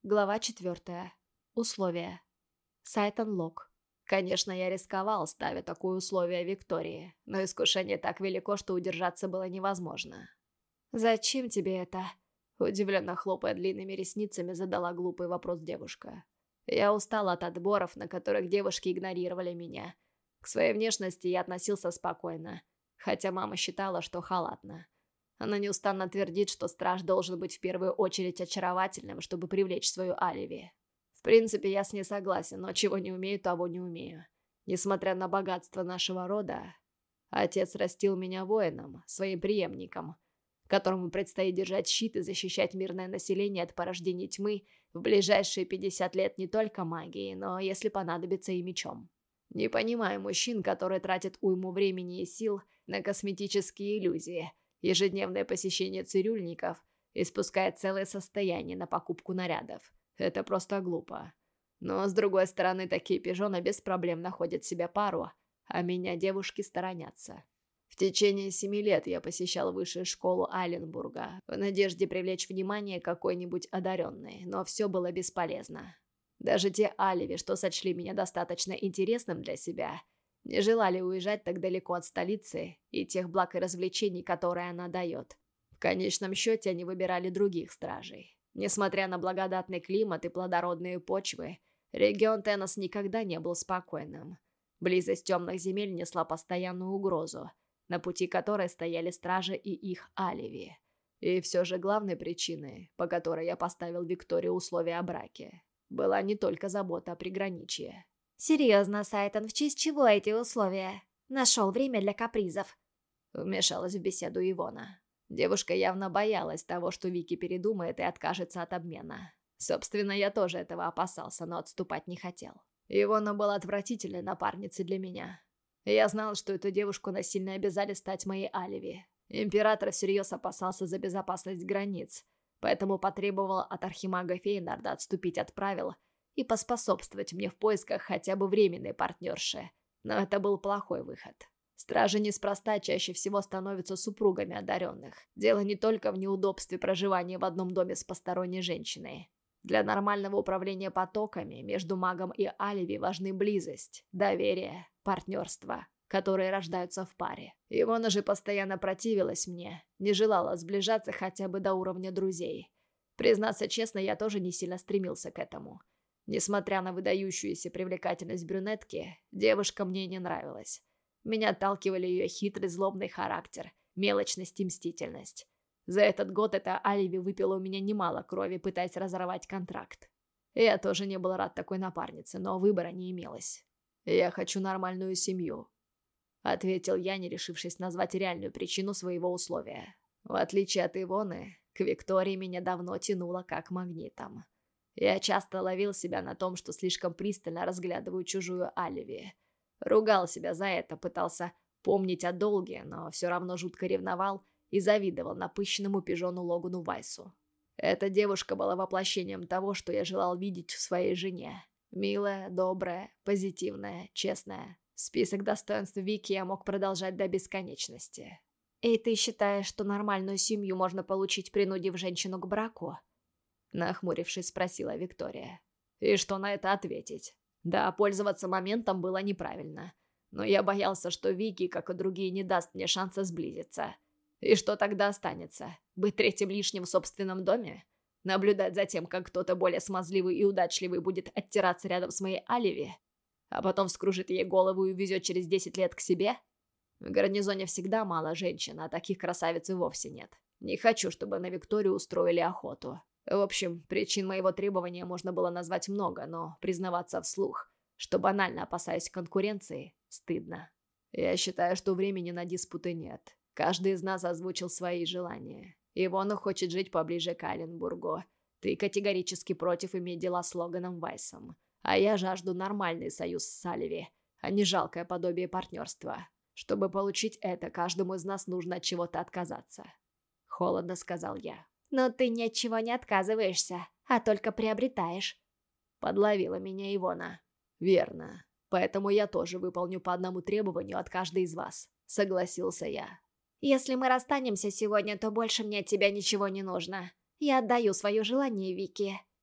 Глава 4. Условия. Сайтон Лок. Конечно, я рисковал, ставя такое условие Виктории, но искушение так велико, что удержаться было невозможно. «Зачем тебе это?» Удивленно хлопая длинными ресницами, задала глупый вопрос девушка. Я устал от отборов, на которых девушки игнорировали меня. К своей внешности я относился спокойно, хотя мама считала, что халатно. Она неустанно твердит, что страж должен быть в первую очередь очаровательным, чтобы привлечь свою Аливи. В принципе, я с ней согласен, но чего не умею, того не умею. Несмотря на богатство нашего рода, отец растил меня воином, своим преемником, которому предстоит держать щит и защищать мирное население от порождений тьмы в ближайшие 50 лет не только магией, но, если понадобится, и мечом. Не понимаю мужчин, которые тратят уйму времени и сил на косметические иллюзии, ежедневное посещение цирюльников и спускает целое состояние на покупку нарядов. Это просто глупо. Но, с другой стороны, такие пижоны без проблем находят себе пару, а меня девушки сторонятся. В течение 7 лет я посещал высшую школу Айленбурга в надежде привлечь внимание какой-нибудь одаренной, но все было бесполезно. Даже те Аливи, что сочли меня достаточно интересным для себя, не желали уезжать так далеко от столицы и тех благ и развлечений, которые она дает. В конечном счете они выбирали других стражей. Несмотря на благодатный климат и плодородные почвы, регион Тенос никогда не был спокойным. Близость темных земель несла постоянную угрозу, на пути которой стояли стражи и их Аливи. И все же главной причиной, по которой я поставил Виктории условия о браке, была не только забота о приграничье. «Серьезно, Сайтон, в честь чего эти условия? Нашел время для капризов?» Вмешалась в беседу Ивона. Девушка явно боялась того, что Вики передумает и откажется от обмена. Собственно, я тоже этого опасался, но отступать не хотел. Ивона была отвратительной напарницей для меня. Я знал, что эту девушку насильно обязали стать моей Аливи. Император всерьез опасался за безопасность границ, поэтому потребовал от архимага Фейнарда отступить от правил и поспособствовать мне в поисках хотя бы временной партнерши. Но это был плохой выход. Стражи неспроста чаще всего становятся супругами одаренных. Дело не только в неудобстве проживания в одном доме с посторонней женщиной. Для нормального управления потоками между магом и Аливи важны близость, доверие, партнерство, которые рождаются в паре. Ивона же постоянно противилась мне, не желала сближаться хотя бы до уровня друзей. Признаться честно, я тоже не сильно стремился к этому. Несмотря на выдающуюся привлекательность брюнетки, девушка мне не нравилась. Меня отталкивали ее хитрый злобный характер, мелочность и мстительность. За этот год эта Аливи выпила у меня немало крови, пытаясь разорвать контракт. Я тоже не был рад такой напарнице, но выбора не имелось. «Я хочу нормальную семью», — ответил я, не решившись назвать реальную причину своего условия. В отличие от Ивоны, к Виктории меня давно тянуло как магнитом. Я часто ловил себя на том, что слишком пристально разглядываю чужую Аливи. Ругал себя за это, пытался помнить о долге, но все равно жутко ревновал и завидовал напыщенному пижону Логану Вайсу. Эта девушка была воплощением того, что я желал видеть в своей жене. Милая, добрая, позитивная, честная. Список достоинств Вики я мог продолжать до бесконечности. «И ты считаешь, что нормальную семью можно получить, принудив женщину к браку?» Нахмурившись, спросила Виктория. И что на это ответить? Да, пользоваться моментом было неправильно. Но я боялся, что Вики, как и другие, не даст мне шанса сблизиться. И что тогда останется? Быть третьим лишним в собственном доме? Наблюдать за тем, как кто-то более смазливый и удачливый будет оттираться рядом с моей Аливи? А потом вскружит ей голову и увезет через 10 лет к себе? В гарнизоне всегда мало женщин, а таких красавиц и вовсе нет. Не хочу, чтобы на Викторию устроили охоту. В общем, причин моего требования можно было назвать много, но признаваться вслух, что банально опасаюсь конкуренции, стыдно. Я считаю, что времени на диспуты нет. Каждый из нас озвучил свои желания. Ивона хочет жить поближе к Айленбургу. Ты категорически против иметь дела с Логаном Вайсом. А я жажду нормальный союз с Салливи, а не жалкое подобие партнерства. Чтобы получить это, каждому из нас нужно от чего-то отказаться. Холодно сказал я. «Но ты ни от чего не отказываешься, а только приобретаешь», — подловила меня Ивона. «Верно. Поэтому я тоже выполню по одному требованию от каждой из вас», — согласился я. «Если мы расстанемся сегодня, то больше мне от тебя ничего не нужно. Я отдаю свое желание Вике».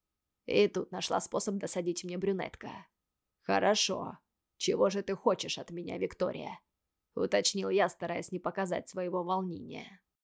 И тут нашла способ досадить мне брюнетка. «Хорошо. Чего же ты хочешь от меня, Виктория?» — уточнил я, стараясь не показать своего волнения.